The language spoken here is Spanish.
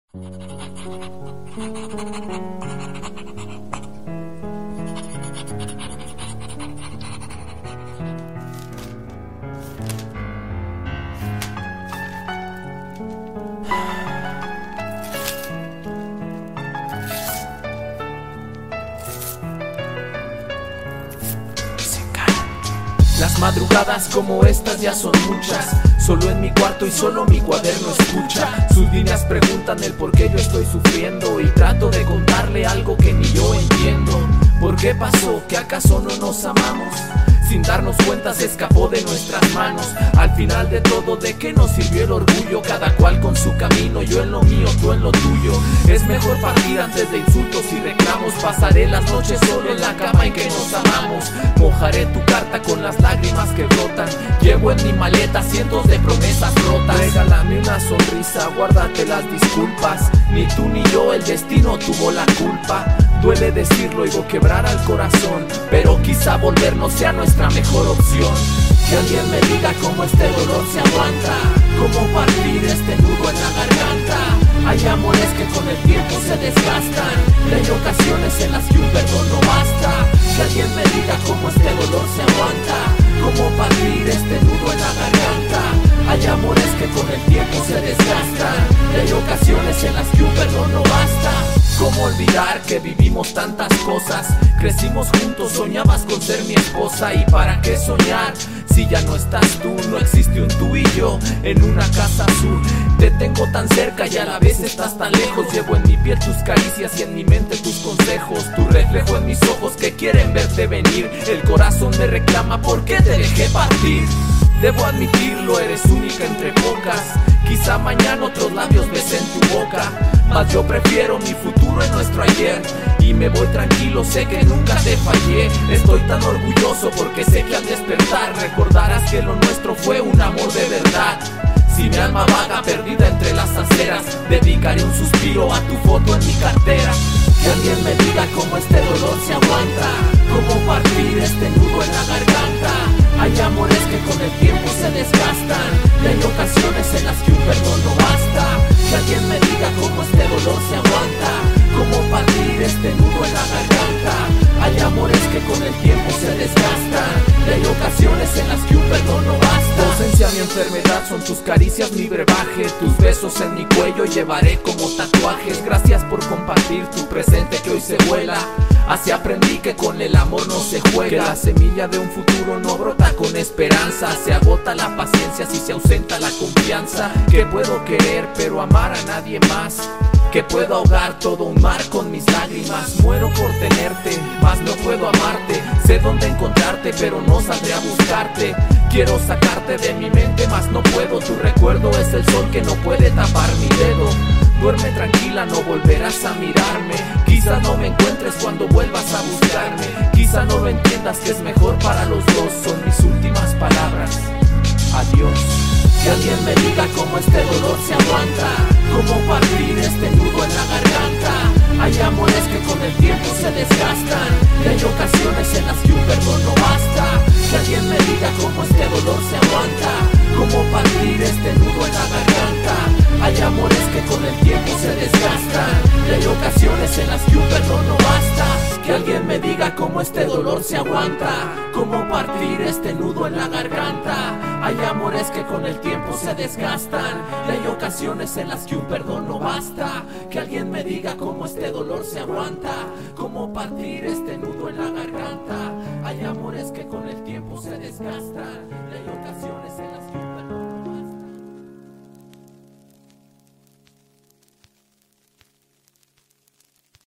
Las madrugadas como estas ya son muchas. Solo en mi cuarto y solo mi cuaderno escucha. Sus líneas preguntan el por qué yo estoy sufriendo, y trato de contarle algo que ni yo entiendo. ¿Por qué pasó? ¿Que acaso no nos amamos? Sin darnos cuenta se escapó de nuestras manos. Al final de todo, ¿de qué nos sirvió el orgullo? Cada cual con su camino, yo en lo mío, tú en lo tuyo. Es mejor partir antes de insultos y reclamos. Pasaré las noches solo en la cama en que nos amamos. Mojaré tu carta con las lágrimas que brotan. Llevo en mi maleta cientos de promesas rotas. Regálame una sonrisa, guárdate las disculpas. Ni tú ni yo, el destino tuvo la culpa. Duele decirlo, oigo quebrar al corazón, pero quizá volver no sea nuestra mejor opción. Que alguien me diga cómo este dolor se aguanta, cómo partir este nudo en la garganta. Hay amores que con el tiempo se desgastan, y hay ocasiones en las que un perdón no basta. Que alguien me diga cómo este dolor se aguanta, cómo partir este nudo en la garganta. Hay amores que con el tiempo se desgastan, y hay ocasiones en las que un perdón no basta. ¿Cómo olvidar que vivimos tantas cosas? Crecimos juntos, soñabas con ser mi esposa. ¿Y para qué soñar? Si ya no estás tú, no existe un tú y yo en una casa azul. Te tengo tan cerca y a la vez estás tan lejos. Llevo en mi piel tus caricias y en mi mente tus consejos. Tu reflejo en mis ojos que quieren verte venir. El corazón me reclama por qué te dejé partir. Debo admitirlo, eres única entre pocas. Quizá mañana otros labios besen tu boca, mas yo prefiero mi futuro en nuestro ayer. Y me voy tranquilo, sé que nunca te fallé. Estoy tan orgulloso porque sé que al despertar recordarás que lo nuestro fue un amor de verdad. Si mi alma vaga perdida entre las aceras, dedicaré un suspiro a tu foto en mi cartera. Que alguien me diga cómo este dolor se aguanta, cómo partir este nudo en la garganta. Hay amores que con el tiempo se desgastan, y hay ocasiones en las que un perdón no basta. Que alguien me diga cómo este dolor se aguanta, cómo partir este nudo en la garganta. Hay amores que con el tiempo se desgastan, y hay ocasiones en las que un perdón no basta. Tu ausencia, mi enfermedad, son tus caricias mi brebaje. Tus besos en mi cuello llevaré como tatuajes. Gracias por compartir tu presente que hoy se vuela. Así aprendí que con el amor no se juega, que la semilla de un futuro no brota con esperanza. Se agota la paciencia si se ausenta la confianza. Que puedo querer pero amar a nadie más, que puedo ahogar todo un mar con mis lágrimas. Muero por tenerte, mas no puedo amarte. Sé dónde encontrarte, pero no saldré a buscarte. Quiero sacarte de mi mente, mas no puedo. Tu recuerdo es el sol que no puede tapar mi dedo. Duerme tranquila, no volverás a mirarme. Quizá no me encuentres cuando vuelvas a buscarme. Quizá no lo entiendas que es mejor para los dos. Son mis últimas palabras, adiós. Que alguien me diga cómo este dolor se aguanta, cómo partir este nudo en la garganta. Hay amores que con el tiempo se desgastan, y hay ocasiones en las que un perdón no basta. Que alguien me diga cómo este dolor se aguanta, cómo partir este nudo en la garganta. Hay amores que con el tiempo se desgastan, y hay ocasiones en las que un perdón no basta. Que alguien me diga cómo este dolor se aguanta, cómo partir este nudo en la garganta. Hay amores que con el tiempo se desgastan, y hay ocasiones en las que un perdón no basta. Que alguien me diga cómo este dolor se aguanta, cómo partir este nudo en la garganta. Hay amores que con el tiempo se desgastan, y hay ocasiones en las que